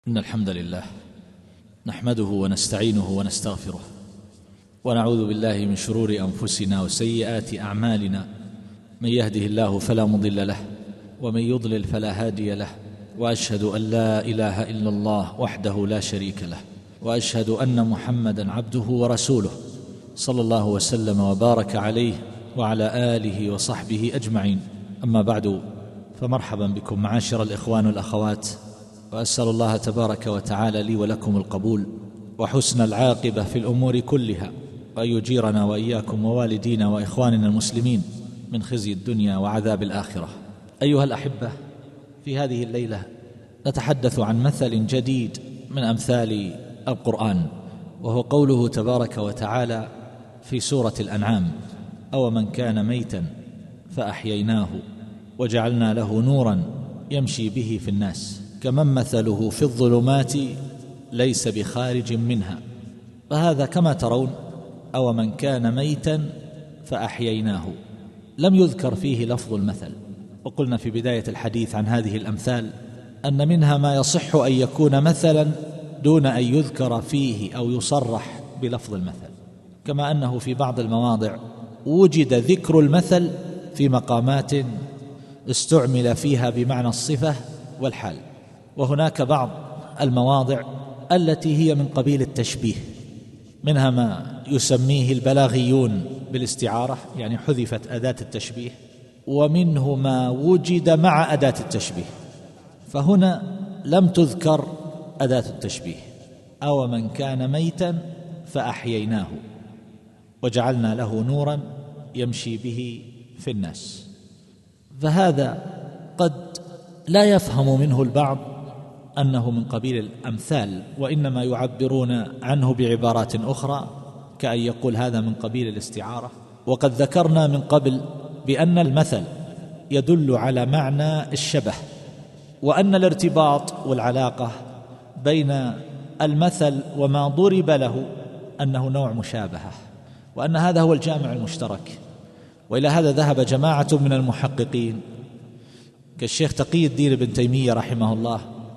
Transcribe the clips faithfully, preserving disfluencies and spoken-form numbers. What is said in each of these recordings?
إن الحمد لله نحمده ونستعينه ونستغفره ونعوذ بالله من شرور أنفسنا وسيئات أعمالنا. من يهده الله فلا مضل له ومن يضلل فلا هادي له، وأشهد أن لا إله إلا الله وحده لا شريك له، وأشهد أن محمدا عبده ورسوله صلى الله وسلم وبارك عليه وعلى آله وصحبه أجمعين. أما بعد، فمرحبا بكم معاشر الإخوان والأخوات، وأسأل الله تبارك وتعالى لي ولكم القبول وحسن العاقبة في الأمور كلها، وأن يجيرنا وإياكم ووالدينا وإخواننا المسلمين من خزي الدنيا وعذاب الآخرة. أيها الأحبة، في هذه الليلة نتحدث عن مثل جديد من أمثال القرآن، وهو قوله تبارك وتعالى في سورة الأنعام: أو من كان ميتا فأحييناه وجعلنا له نورا يمشي به في الناس كمن مثله في الظلمات ليس بخارج منها. فهذا كما ترون أو من كان ميتا فأحييناه، لم يذكر فيه لفظ المثل. وقلنا في بداية الحديث عن هذه الأمثال أن منها ما يصح أن يكون مثلا دون أن يذكر فيه أو يصرح بلفظ المثل، كما أنه في بعض المواضع وجد ذكر المثل في مقامات استعمل فيها بمعنى الصفة والحال. وهناك بعض المواضع التي هي من قبيل التشبيه، منها ما يسميه البلاغيون بالاستعارة، يعني حذفت أداة التشبيه، ومنه ما وجد مع أداة التشبيه. فهنا لم تذكر أداة التشبيه. أو من كان ميتا فأحييناه وجعلنا له نورا يمشي به في الناس. فهذا قد لا يفهم منه البعض أنه من قبيل الأمثال، وإنما يعبرون عنه بعبارات أخرى، كأن يقول هذا من قبيل الاستعارة. وقد ذكرنا من قبل بأن المثل يدل على معنى الشبه، وأن الارتباط والعلاقة بين المثل وما ضرب له أنه نوع مشابهة، وأن هذا هو الجامع المشترك. وإلى هذا ذهب جماعة من المحققين كالشيخ تقي الدين ابن تيمية رحمه الله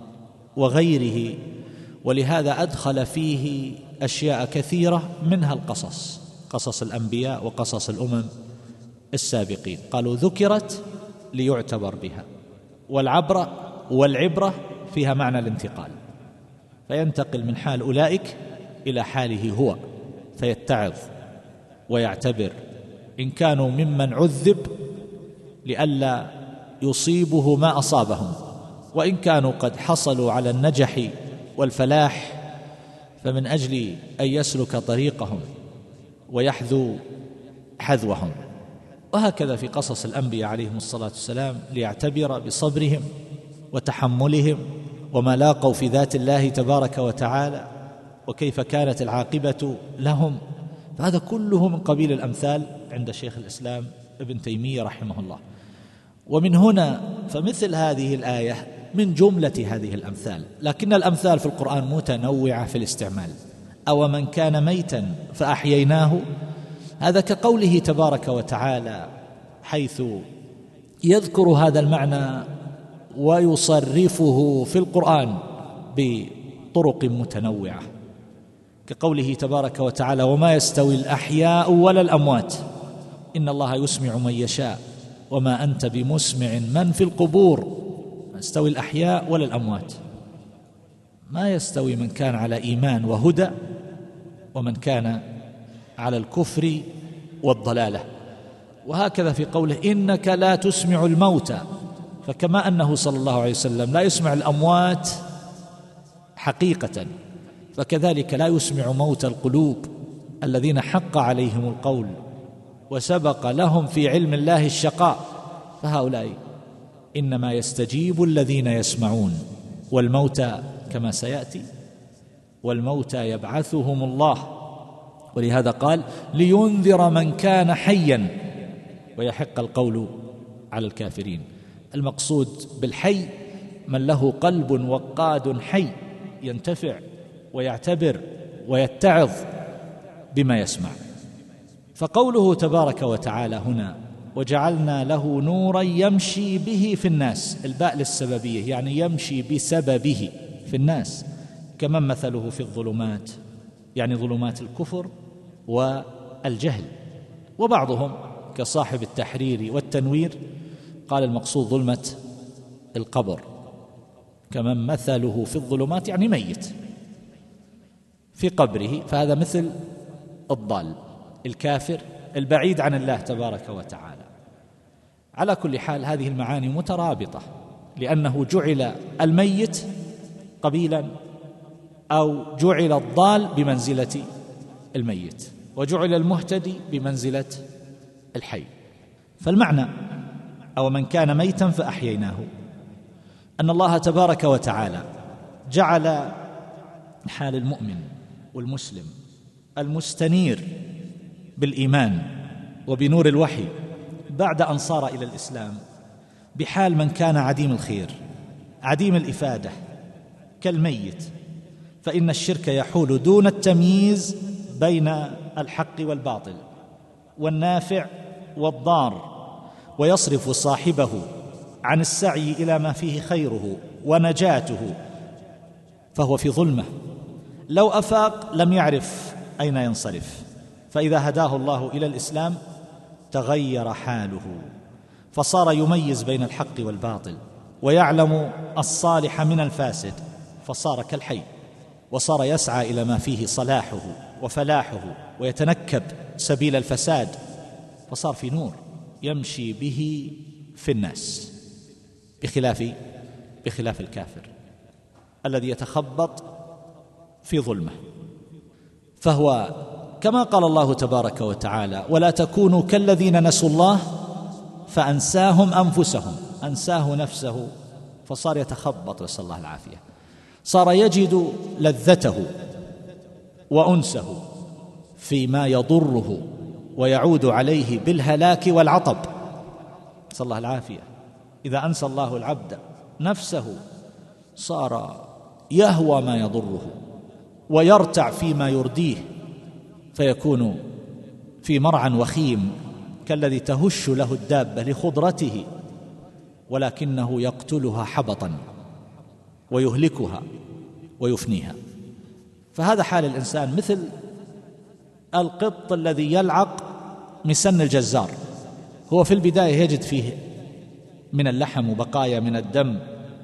وغيره، ولهذا أدخل فيه أشياء كثيرة، منها القصص، قصص الأنبياء وقصص الأمم السابقين. قالوا ذكرت ليعتبر بها، والعبرة والعبرة فيها معنى الانتقال، فينتقل من حال أولئك إلى حاله هو، فيتعظ ويعتبر إن كانوا ممن عذب لئلا يصيبه ما أصابهم، وإن كانوا قد حصلوا على النجح والفلاح فمن أجل أن يسلك طريقهم ويحذو حذوهم. وهكذا في قصص الأنبياء عليهم الصلاة والسلام، ليعتبر بصبرهم وتحملهم وما لاقوا في ذات الله تبارك وتعالى وكيف كانت العاقبة لهم. فهذا كله من قبيل الأمثال عند شيخ الإسلام ابن تيمية رحمه الله. ومن هنا فمثل هذه الآية من جملة هذه الأمثال، لكن الأمثال في القرآن متنوعة في الاستعمال. أو من كان ميتا فأحييناه، هذا كقوله تبارك وتعالى حيث يذكر هذا المعنى ويصرفه في القرآن بطرق متنوعة، كقوله تبارك وتعالى: وما يستوي الأحياء ولا الأموات إن الله يسمع من يشاء وما أنت بمسمع من في القبور. ما يستوي الأحياء ولا الأموات، ما يستوي من كان على إيمان وهدى ومن كان على الكفر والضلالة. وهكذا في قوله: إنك لا تسمع الموتى، فكما أنه صلى الله عليه وسلم لا يسمع الأموات حقيقة، فكذلك لا يسمع موت القلوب الذين حق عليهم القول وسبق لهم في علم الله الشقاء، فهؤلاء إنما يستجيب الذين يسمعون. والموتى كما سيأتي، والموتى يبعثهم الله، ولهذا قال: لينذر من كان حيا ويحق القول على الكافرين. المقصود بالحي من له قلب وقاد حي ينتفع ويعتبر ويتعظ بما يسمع. فقوله تبارك وتعالى هنا: وجعلنا له نورا يمشي به في الناس، الباء للسببية، يعني يمشي بسببه في في الناس، كمن مثله في الظلمات، يعني ظلمات الكفر والجهل. وبعضهم كصاحب التحرير والتنوير قال المقصود ظلمة القبر، كمن مثله في الظلمات يعني ميت في قبره، فهذا مثل الضال الكافر البعيد عن الله تبارك وتعالى. على كل حال هذه المعاني مترابطة، لأنه جعل الميت قبيلا أو جعل الضال بمنزلة الميت، وجعل المهتدي بمنزلة الحي. فالمعنى أو من كان ميتا فأحييناه أن الله تبارك وتعالى جعل حال المؤمن والمسلم المستنير بالإيمان وبنور الوحي بعد أن صار إلى الإسلام بحال من كان عديم الخير عديم الإفادة كالميت، فإن الشرك يحول دون التمييز بين الحق والباطل والنافع والضار، ويصرف صاحبه عن السعي إلى ما فيه خيره ونجاته، فهو في ظلمة. لو أفاق لم يعرف أين ينصرف، فإذا هداه الله إلى الإسلام تغير حاله، فصار يميز بين الحق والباطل ويعلم الصالح من الفاسد، فصار كالحي، وصار يسعى إلى ما فيه صلاحه وفلاحه ويتنكب سبيل الفساد، فصار في نور يمشي به في الناس، بخلاف بخلاف الكافر الذي يتخبط في ظلمه. فهو كما قال الله تبارك وتعالى: ولا تكونوا كالذين نسوا الله فأنساهم أنفسهم، أنساه نفسه فصار يتخبط، نسأل الله العافية، صار يجد لذته وأنسه فيما يضره ويعود عليه بالهلاك والعطب، نسأل الله العافية. إذا أنسى الله العبد نفسه صار يهوى ما يضره ويرتع فيما يرديه، فيكون في مرعى وخيم كالذي تهش له الدابة لخضرته، ولكنه يقتلها حبطا ويهلكها ويفنيها. فهذا حال الإنسان مثل القط الذي يلعق مسن الجزار، هو في البداية يجد فيه من اللحم وبقايا من الدم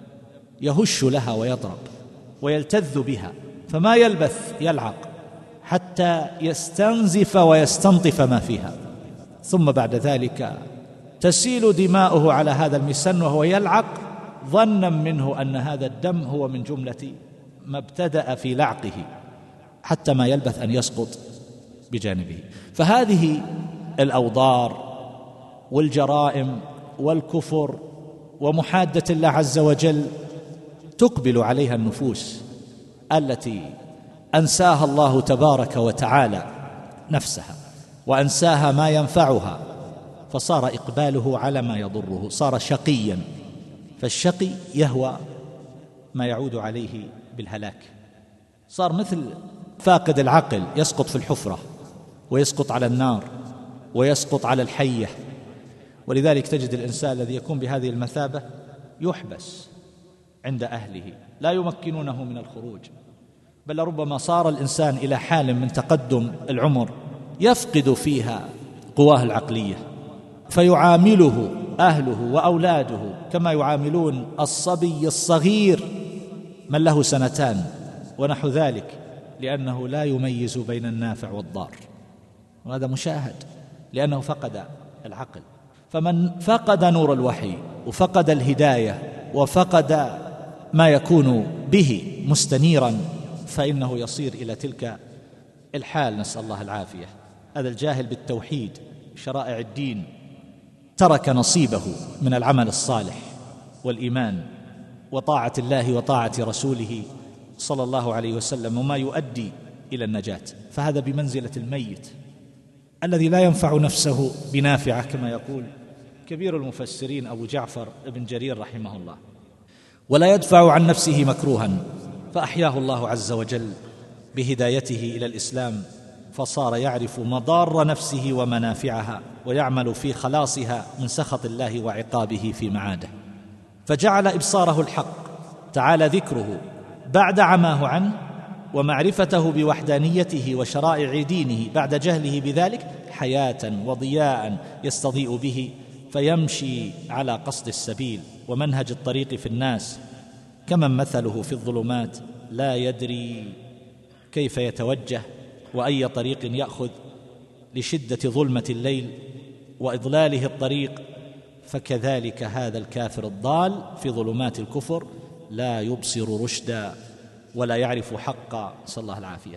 يهش لها ويضرب ويلتذ بها، فما يلبث يلعق حتى يستنزف ويستنطف ما فيها، ثم بعد ذلك تسيل دماؤه على هذا المسن وهو يلعق ظنا منه أن هذا الدم هو من جملة ما ابتدأ في لعقه، حتى ما يلبث أن يسقط بجانبه. فهذه الأوضار والجرائم والكفر ومحادة الله عز وجل تقبل عليها النفوس التي أنساها الله تبارك وتعالى نفسها وأنساها ما ينفعها، فصار إقباله على ما يضره، صار شقيا، فالشقي يهوى ما يعود عليه بالهلاك، صار مثل فاقد العقل يسقط في الحفرة ويسقط على النار ويسقط على الحية. ولذلك تجد الإنسان الذي يكون بهذه المثابة يحبس عند أهله لا يمكنونه من الخروج، بل ربما صار الإنسان إلى حال من تقدم العمر يفقد فيها قواه العقلية، فيعامله أهله وأولاده كما يعاملون الصبي الصغير من له سنتان ونحو ذلك، لأنه لا يميز بين النافع والضار، وهذا مشاهد لأنه فقد العقل. فمن فقد نور الوحي وفقد الهداية وفقد ما يكون به مستنيرا فإنه يصير إلى تلك الحال، نسأل الله العافية. هذا الجاهل بالتوحيد شرائع الدين ترك نصيبه من العمل الصالح والإيمان وطاعة الله وطاعة رسوله صلى الله عليه وسلم وما يؤدي إلى النجاة، فهذا بمنزلة الميت الذي لا ينفع نفسه بنافعة، كما يقول كبير المفسرين أبو جعفر ابن جرير رحمه الله، ولا يدفع عن نفسه مكروها، فأحياه الله عز وجل بهدايته إلى الإسلام، فصار يعرف مضار نفسه ومنافعها ويعمل في خلاصها من سخط الله وعقابه في معاده، فجعل إبصاره الحق تعالى ذكره بعد عماه عنه ومعرفته بوحدانيته وشرائع دينه بعد جهله بذلك حياة وضياء يستضيء به، فيمشي على قصد السبيل ومنهج الطريق في الناس كمن مثله في الظلمات لا يدري كيف يتوجه وأي طريق يأخذ لشدة ظلمة الليل وإضلاله الطريق. فكذلك هذا الكافر الضال في ظلمات الكفر لا يبصر رشدا ولا يعرف حقا، نسأل الله العافية.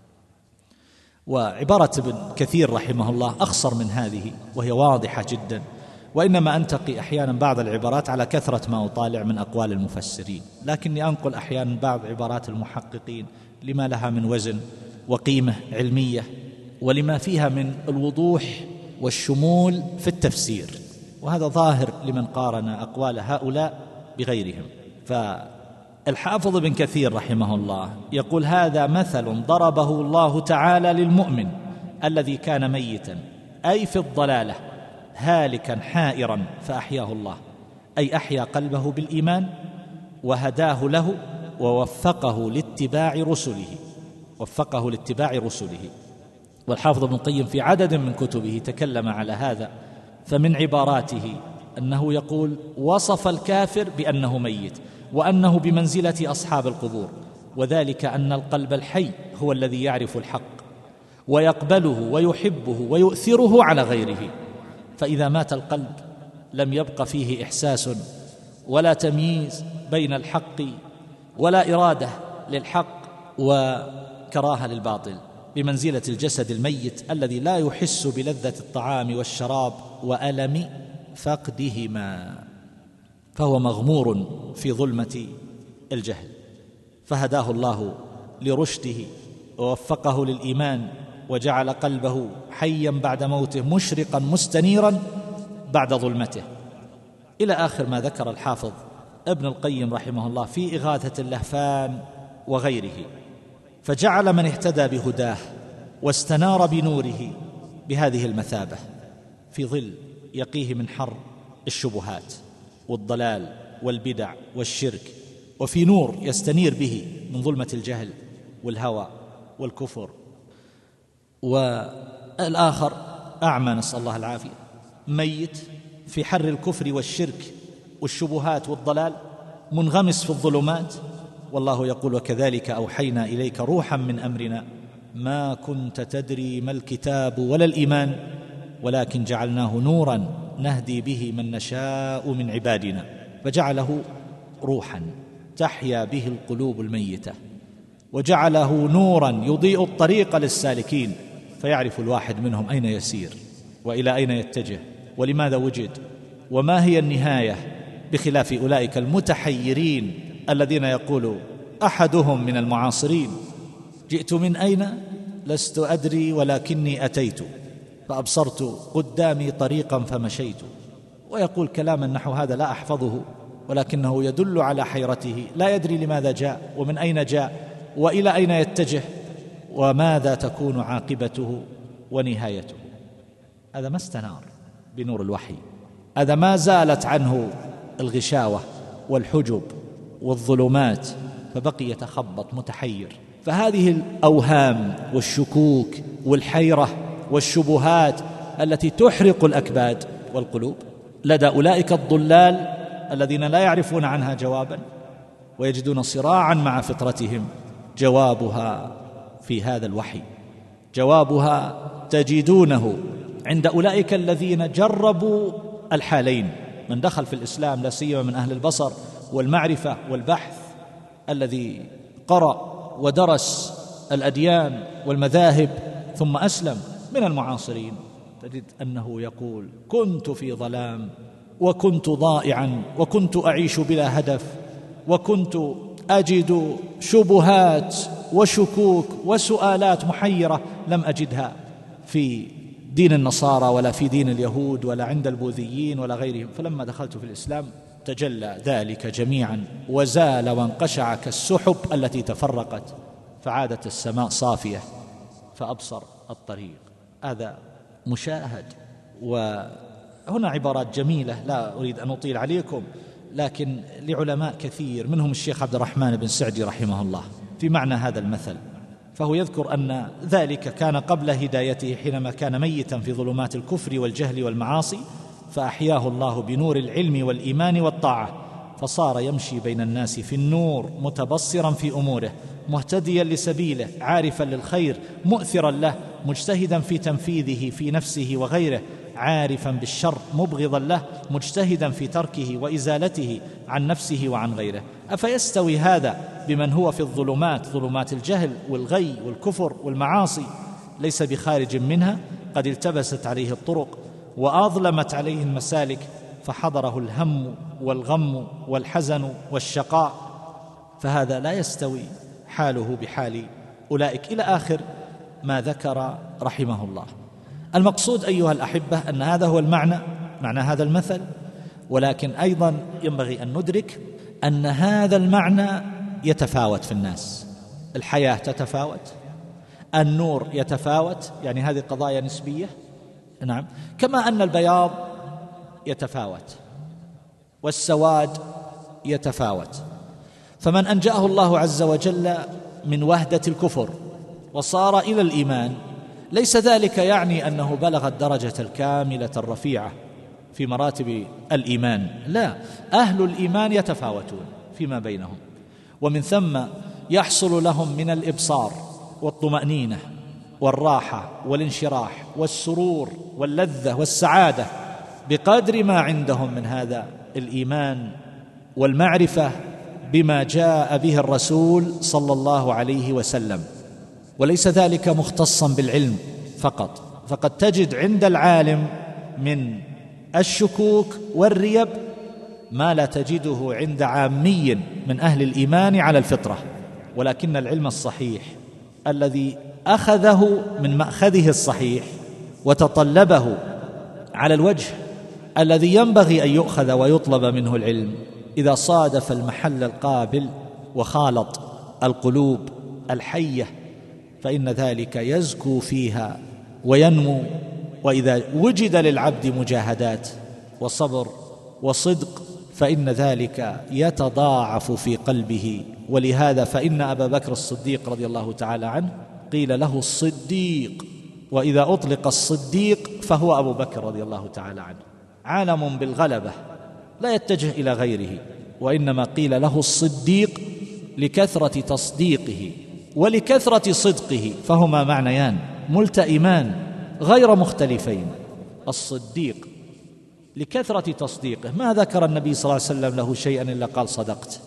وعبارة ابن كثير رحمه الله أخصر من هذه وهي واضحة جدا، وإنما أنتقي أحيانا بعض العبارات على كثرة ما أطالع من أقوال المفسرين، لكني أنقل أحيانا بعض عبارات المحققين لما لها من وزن وقيمة علمية ولما فيها من الوضوح والشمول في التفسير، وهذا ظاهر لمن قارن أقوال هؤلاء بغيرهم. فالحافظ ابن كثير رحمه الله يقول: هذا مثل ضربه الله تعالى للمؤمن الذي كان ميتا أي في الضلالة هالكا حائرا فأحياه الله، أي أحيا قلبه بالإيمان وهداه له ووفقه لاتباع رسله وفقه لاتباع رسله. والحافظ ابن القيم في عدد من كتبه تكلم على هذا، فمن عباراته أنه يقول: وصف الكافر بأنه ميت وأنه بمنزلة أصحاب القبور، وذلك أن القلب الحي هو الذي يعرف الحق ويقبله ويحبه ويؤثره على غيره، فإذا مات القلب لم يبق فيه إحساس ولا تمييز بين الحق ولا إرادة للحق وكراهة للباطل، بمنزلة الجسد الميت الذي لا يحس بلذة الطعام والشراب وألم فقدهما، فهو مغمور في ظلمة الجهل. فهداه الله لرشده ووفقه للإيمان وجعل قلبه حيا بعد موته مشرقا مستنيرا بعد ظلمته، إلى آخر ما ذكر الحافظ ابن القيم رحمه الله في إغاثة اللهفان وغيره. فجعل من اهتدى بهداه واستنار بنوره بهذه المثابة في ظل يقيه من حر الشبهات والضلال والبدع والشرك، وفي نور يستنير به من ظلمة الجهل والهوى والكفر. والآخر أعمى نسأل الله العافية، ميت في حر الكفر والشرك والشبهات والضلال، منغمس في الظلمات. والله يقول: وكذلك أوحينا إليك روحا من أمرنا ما كنت تدري ما الكتاب ولا الإيمان ولكن جعلناه نورا نهدي به من نشاء من عبادنا، فجعله روحا تحيا به القلوب الميتة، وجعله نورا يضيء الطريق للسالكين، فيعرف الواحد منهم أين يسير وإلى أين يتجه ولماذا وجد وما هي النهاية، بخلاف أولئك المتحيرين الذين يقول أحدهم من المعاصرين: جئت من أين لست أدري ولكني أتيت فأبصرت قدامي طريقا فمشيت، ويقول كلاما نحو هذا لا أحفظه، ولكنه يدل على حيرته، لا يدري لماذا جاء ومن أين جاء وإلى أين يتجه وماذا تكون عاقبته ونهايته. هذا ما استنار بنور الوحي، هذا ما زالت عنه الغشاوة والحجب والظلمات، فبقي يتخبط متحير. فهذه الأوهام والشكوك والحيرة والشبهات التي تحرق الأكباد والقلوب لدى أولئك الضلال الذين لا يعرفون عنها جوابا ويجدون صراعا مع فطرتهم، جوابها في هذا الوحي، جوابها تجدونه عند أولئك الذين جربوا الحالين، من دخل في الإسلام لا سيما من أهل البصر والمعرفة والبحث، الذي قرأ ودرس الأديان والمذاهب ثم أسلم من المعاصرين، تجد أنه يقول: كنت في ظلام وكنت ضائعا وكنت أعيش بلا هدف وكنت أجد شبهات وشكوك وسؤالات محيرة لم أجدها في دين النصارى ولا في دين اليهود ولا عند البوذيين ولا غيرهم. فلما دخلت في الإسلام تجلى ذلك جميعا وزال وانقشع كالسحب التي تفرقت، فعادت السماء صافية فأبصر الطريق. هذا مشاهد. وهنا عبارات جميلة لا أريد أن أطيل عليكم، لكن لعلماء كثير منهم الشيخ عبد الرحمن بن سعدي رحمه الله في معنى هذا المثل، فهو يذكر أن ذلك كان قبل هدايته حينما كان ميتا في ظلمات الكفر والجهل والمعاصي، فأحياه الله بنور العلم والإيمان والطاعة، فصار يمشي بين الناس في النور متبصرا في أموره، مهتديا لسبيله، عارفا للخير، مؤثرا له، مجتهدا في تنفيذه في نفسه وغيره، عارفا بالشر، مبغضا له، مجتهدا في تركه وإزالته عن نفسه وعن غيره. أفيستوي هذا بمن هو في الظلمات، ظلمات الجهل والغي والكفر والمعاصي، ليس بخارج منها؟ قد التبست عليه الطرق وأظلمت عليه المسالك، فحضره الهم والغم والحزن والشقاء، فهذا لا يستوي حاله بحال أولئك، إلى آخر ما ذكر رحمه الله. المقصود أيها الأحبة أن هذا هو المعنى، معنى هذا المثل، ولكن أيضا ينبغي أن ندرك أن هذا المعنى يتفاوت في الناس. الحياة تتفاوت، النور يتفاوت، يعني هذه قضايا نسبية، نعم، كما أن البياض يتفاوت والسواد يتفاوت. فمن أنجاه الله عز وجل من وهدة الكفر وصار إلى الإيمان، ليس ذلك يعني أنه بلغ الدرجة الكاملة الرفيعة في مراتب الإيمان، لا، أهل الإيمان يتفاوتون فيما بينهم، ومن ثم يحصل لهم من الإبصار والطمأنينة والراحة والانشراح والسرور واللذة والسعادة بقدر ما عندهم من هذا الإيمان والمعرفة بما جاء به الرسول صلى الله عليه وسلم. وليس ذلك مختصا بالعلم فقط، فقد تجد عند العالم من الشكوك والريب ما لا تجده عند عامي من أهل الإيمان على الفطرة. ولكن العلم الصحيح الذي أخذه من مأخذه الصحيح وتطلبه على الوجه الذي ينبغي أن يؤخذ ويطلب منه العلم، إذا صادف المحل القابل وخالط القلوب الحية فإن ذلك يزكو فيها وينمو. وإذا وجد للعبد مجاهدات وصبر وصدق فإن ذلك يتضاعف في قلبه. ولهذا فإن أبا بكر الصديق رضي الله تعالى عنه قيل له الصديق، وإذا أطلق الصديق فهو أبو بكر رضي الله تعالى عنه، عالم بالغلبة لا يتجه إلى غيره، وإنما قيل له الصديق لكثرة تصديقه ولكثرة صدقه، فهما معنيان ملتئمان غير مختلفين. الصديق لكثرة تصديقه، ما ذكر النبي صلى الله عليه وسلم له شيئا إلا قال صدقت،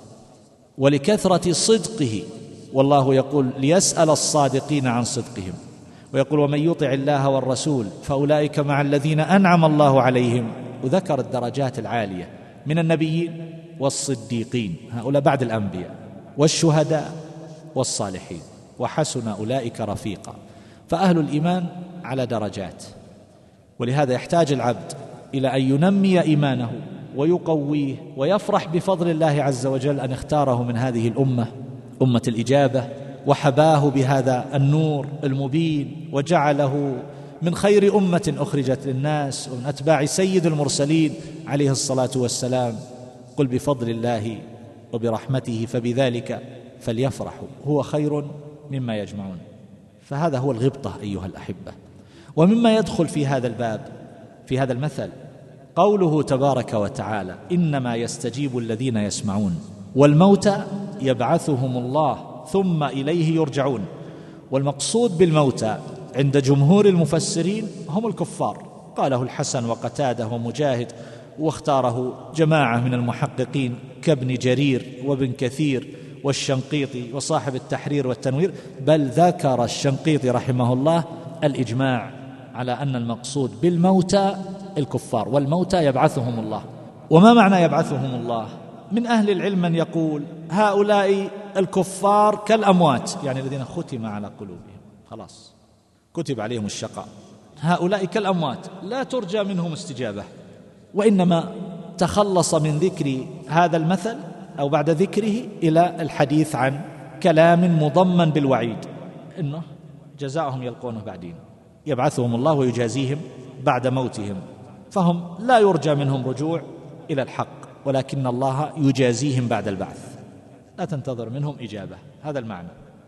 ولكثرة صدقه، والله يقول ليسأل الصادقين عن صدقهم، ويقول ومن يطع الله والرسول فأولئك مع الذين أنعم الله عليهم، وذكر الدرجات العالية من النبيين والصديقين، هؤلاء بعد الأنبياء، والشهداء والصالحين، وحسن أولئك رفيقا. فأهل الإيمان على درجات، ولهذا يحتاج العبد إلى أن ينمي إيمانه ويقويه ويفرح بفضل الله عز وجل أن اختاره من هذه الأمة، أمة الإجابة، وحباه بهذا النور المبين وجعله من خير أمة أخرجت للناس ومن أتباع سيد المرسلين عليه الصلاة والسلام. قل بفضل الله وبرحمته فبذلك فليفرحوا هو خير مما يجمعون. فهذا هو الغبطة أيها الأحبة. ومما يدخل في هذا الباب في هذا المثل قوله تبارك وتعالى إنما يستجيب الذين يسمعون، والموتى يبعثهم الله ثم إليه يرجعون. والمقصود بالموتى عند جمهور المفسرين هم الكفار، قاله الحسن وقتاده ومجاهد، واختاره جماعة من المحققين كابن جرير وابن كثير والشنقيطي وصاحب التحرير والتنوير، بل ذكر الشنقيطي رحمه الله الإجماع على أن المقصود بالموتى الكفار، والموتى يبعثهم الله. وما معنى يبعثهم الله؟ من أهل العلم من يقول هؤلاء الكفار كالأموات، يعني الذين ختم على قلوبهم، خلاص كتب عليهم الشقاء، هؤلاء كالأموات لا ترجى منهم استجابة. وإنما تخلص من ذكر هذا المثل أو بعد ذكره إلى الحديث عن كلام مضمن بالوعيد، إنه جزاؤهم يلقونه بعدين، يبعثهم الله ويجازيهم بعد موتهم، فهم لا يرجى منهم رجوع إلى الحق ولكن الله يجازيهم بعد البعث، لا تنتظر منهم إجابة. هذا المعنى.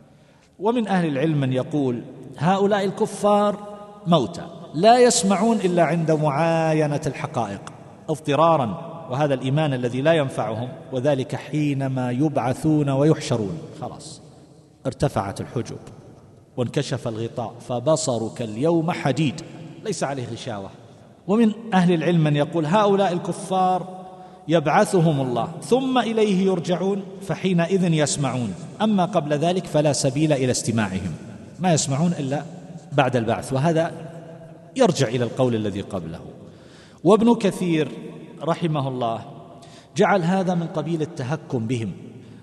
ومن أهل العلم من يقول هؤلاء الكفار موتى لا يسمعون إلا عند معاينة الحقائق اضطرارا، وهذا الإيمان الذي لا ينفعهم، وذلك حينما يبعثون ويحشرون، خلاص ارتفعت الحجب وانكشف الغطاء فبصرك اليوم حديد ليس عليه غشاوة. ومن أهل العلم من يقول هؤلاء الكفار يبعثهم الله ثم إليه يرجعون فحينئذ يسمعون، أما قبل ذلك فلا سبيل إلى استماعهم، ما يسمعون إلا بعد البعث، وهذا يرجع إلى القول الذي قبله. وابن كثير رحمه الله جعل هذا من قبيل التهكم بهم،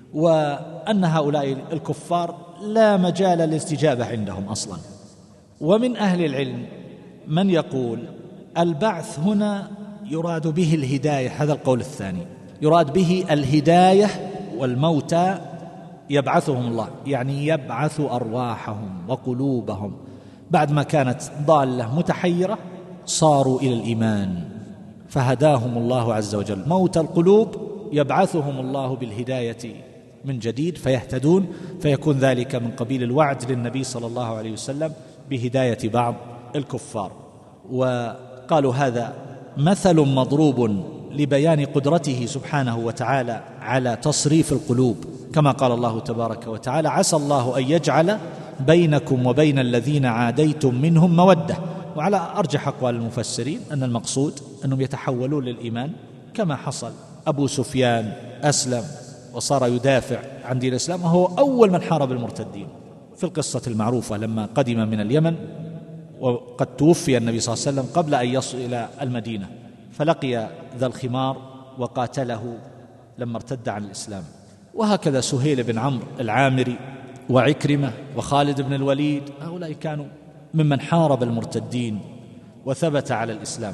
وأن هؤلاء الكفار لا مجال للاستجابة عندهم أصلا. ومن أهل العلم من يقول البعث هنا يراد به الهداية، هذا القول الثاني، يراد به الهداية، والموتى يبعثهم الله يعني يبعث أرواحهم وقلوبهم بعد ما كانت ضالة متحيرة صاروا إلى الإيمان فهداهم الله عز وجل. موت القلوب يبعثهم الله بالهداية من جديد فيهتدون، فيكون ذلك من قبيل الوعد للنبي صلى الله عليه وسلم بهداية بعض الكفار. وقالوا هذا مثل مضروب لبيان قدرته سبحانه وتعالى على تصريف القلوب، كما قال الله تبارك وتعالى عسى الله أن يجعل بينكم وبين الذين عاديتم منهم مودة. وعلى أرجح أقوال المفسرين أن المقصود أنهم يتحولون للإيمان، كما حصل أبو سفيان أسلم وصار يدافع عن دين الإسلام، وهو أول من حارب المرتدين في القصة المعروفة لما قدم من اليمن، وقد توفي النبي صلى الله عليه وسلم قبل أن يصل إلى المدينة، فلقي ذا الخمار وقاتله لما ارتد عن الإسلام. وهكذا سهيل بن عمرو العامري وعكرمة وخالد بن الوليد، هؤلاء كانوا ممن حارب المرتدين وثبت على الإسلام.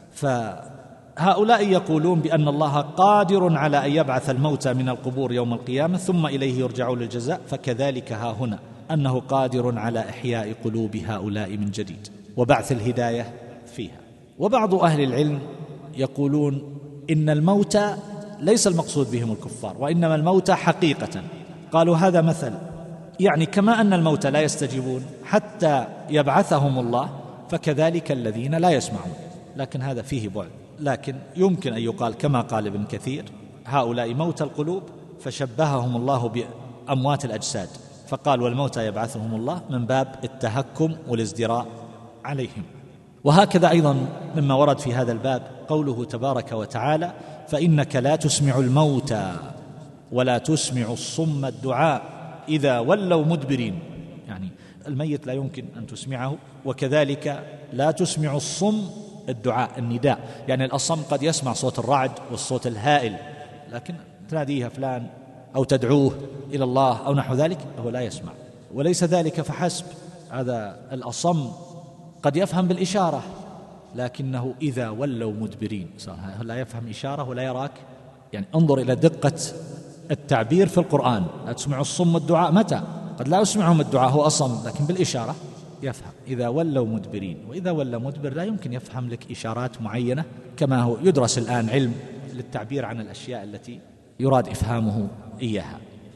فهؤلاء يقولون بأن الله قادر على أن يبعث الموتى من القبور يوم القيامة ثم إليه يرجعون للجزاء، فكذلك ها هنا أنه قادر على إحياء قلوب هؤلاء من جديد وبعث الهداية فيها. وبعض أهل العلم يقولون إن الموتى ليس المقصود بهم الكفار، وإنما الموتى حقيقة. قالوا هذا مثل، يعني كما أن الموتى لا يستجيبون حتى يبعثهم الله، فكذلك الذين لا يسمعون، لكن هذا فيه بعد. لكن يمكن أن يقال كما قال ابن كثير هؤلاء موتى القلوب، فشبههم الله بأموات الأجساد، فقال والموتى يبعثهم الله من باب التهكم والازدراء عليهم. وهكذا أيضا مما ورد في هذا الباب قوله تبارك وتعالى فإنك لا تسمع الموتى ولا تسمع الصم الدعاء إذا ولوا مدبرين، يعني الميت لا يمكن أن تسمعه، وكذلك لا تسمع الصم الدعاء النداء، يعني الأصم قد يسمع صوت الرعد والصوت الهائل، لكن تناديها فلان أو تدعوه إلى الله أو نحو ذلك هو لا يسمع. وليس ذلك فحسب، هذا الأصم قد يفهم بالإشارة، لكنه إذا ولوا مدبرين لا يفهم إشارة ولا يراك. يعني انظر إلى دقة التعبير في القرآن، لا تسمع الصم الدعاء، متى؟ قد لا يسمعهم الدعاء هو أصم، لكن بالإشارة يفهم. إذا ولوا مدبرين، وإذا ولى مدبر لا يمكن يفهم لك إشارات معينة، كما هو يدرس الآن علم للتعبير عن الأشياء التي يراد إفهامه إياها.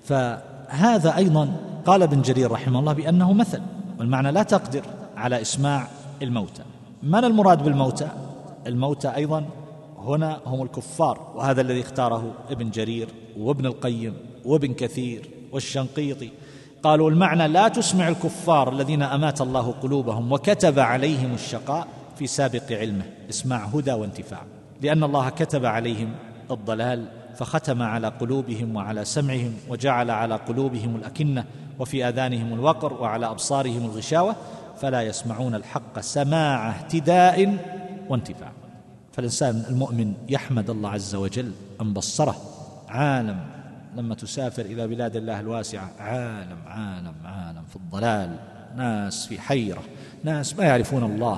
فهذا أيضا قال ابن جرير رحمه الله بأنه مثل، والمعنى لا تقدر على إسماع الموتى. من المراد بالموتى؟ الموتى أيضا هنا هم الكفار، وهذا الذي اختاره ابن جرير وابن القيم وابن كثير والشنقيطي. قالوا المعنى لا تسمع الكفار الذين أمات الله قلوبهم وكتب عليهم الشقاء في سابق علمه، اسماع هدى وانتفاع، لأن الله كتب عليهم الضلال فختم على قلوبهم وعلى سمعهم وجعل على قلوبهم الأكنة وفي آذانهم الوقر وعلى أبصارهم الغشاوة فلا يسمعون الحق سماع اهتداء وانتفاع. فالإنسان المؤمن يحمد الله عز وجل أن بصره عالم، لما تسافر إلى بلاد الله الواسعة عالم عالم عالم في الضلال، ناس في حيرة، ناس ما يعرفون الله،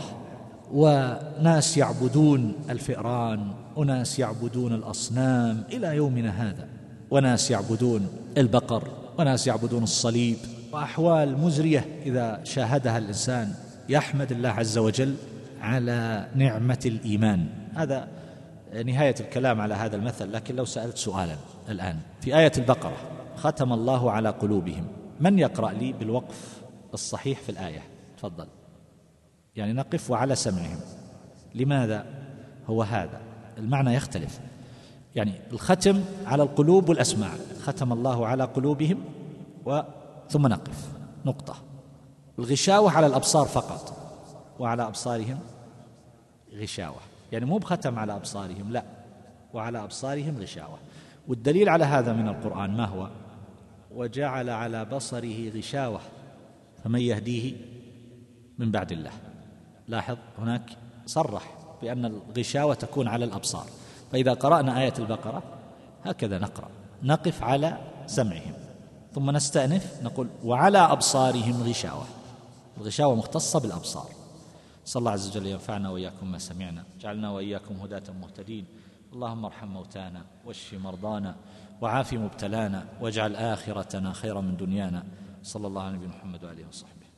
وناس يعبدون الفئران، وناس يعبدون الأصنام إلى يومنا هذا، وناس يعبدون البقر، وناس يعبدون الصليب، وأحوال مزرية إذا شاهدها الإنسان يحمد الله عز وجل على نعمة الإيمان. هذا نهاية الكلام على هذا المثل، لكن لو سألت سؤالا الآن في آية البقرة: ختم الله على قلوبهم، من يقرأ لي بالوقف الصحيح في الآية؟ تفضل. يعني نقف وعلى سمعهم. لماذا؟ هو هذا المعنى يختلف. يعني الختم على القلوب والأسماع، ختم الله على قلوبهم و... ثم نقف نقطة. الغشاوة على الأبصار فقط، وعلى أبصارهم غشاوة، يعني مو بختم على أبصارهم، لا، وعلى أبصارهم غشاوة. والدليل على هذا من القرآن ما هو؟ وجعل على بصره غشاوة فمن يهديه من بعد الله. لاحظ هناك صرح بأن الغشاوة تكون على الأبصار. فإذا قرأنا آية البقرة هكذا نقرأ، نقف على سمعهم ثم نستأنف نقول وعلى أبصارهم غشاوة. الغشاوة مختصة بالأبصار. صلى الله عز وجل ينفعنا وإياكم ما سمعنا، جعلنا وإياكم هداة مهتدين. اللهم ارحم موتانا واشف مرضانا وعاف مبتلانا واجعل آخرتنا خيرا من دنيانا. صلى الله على نبينا محمد وآله وصحبه.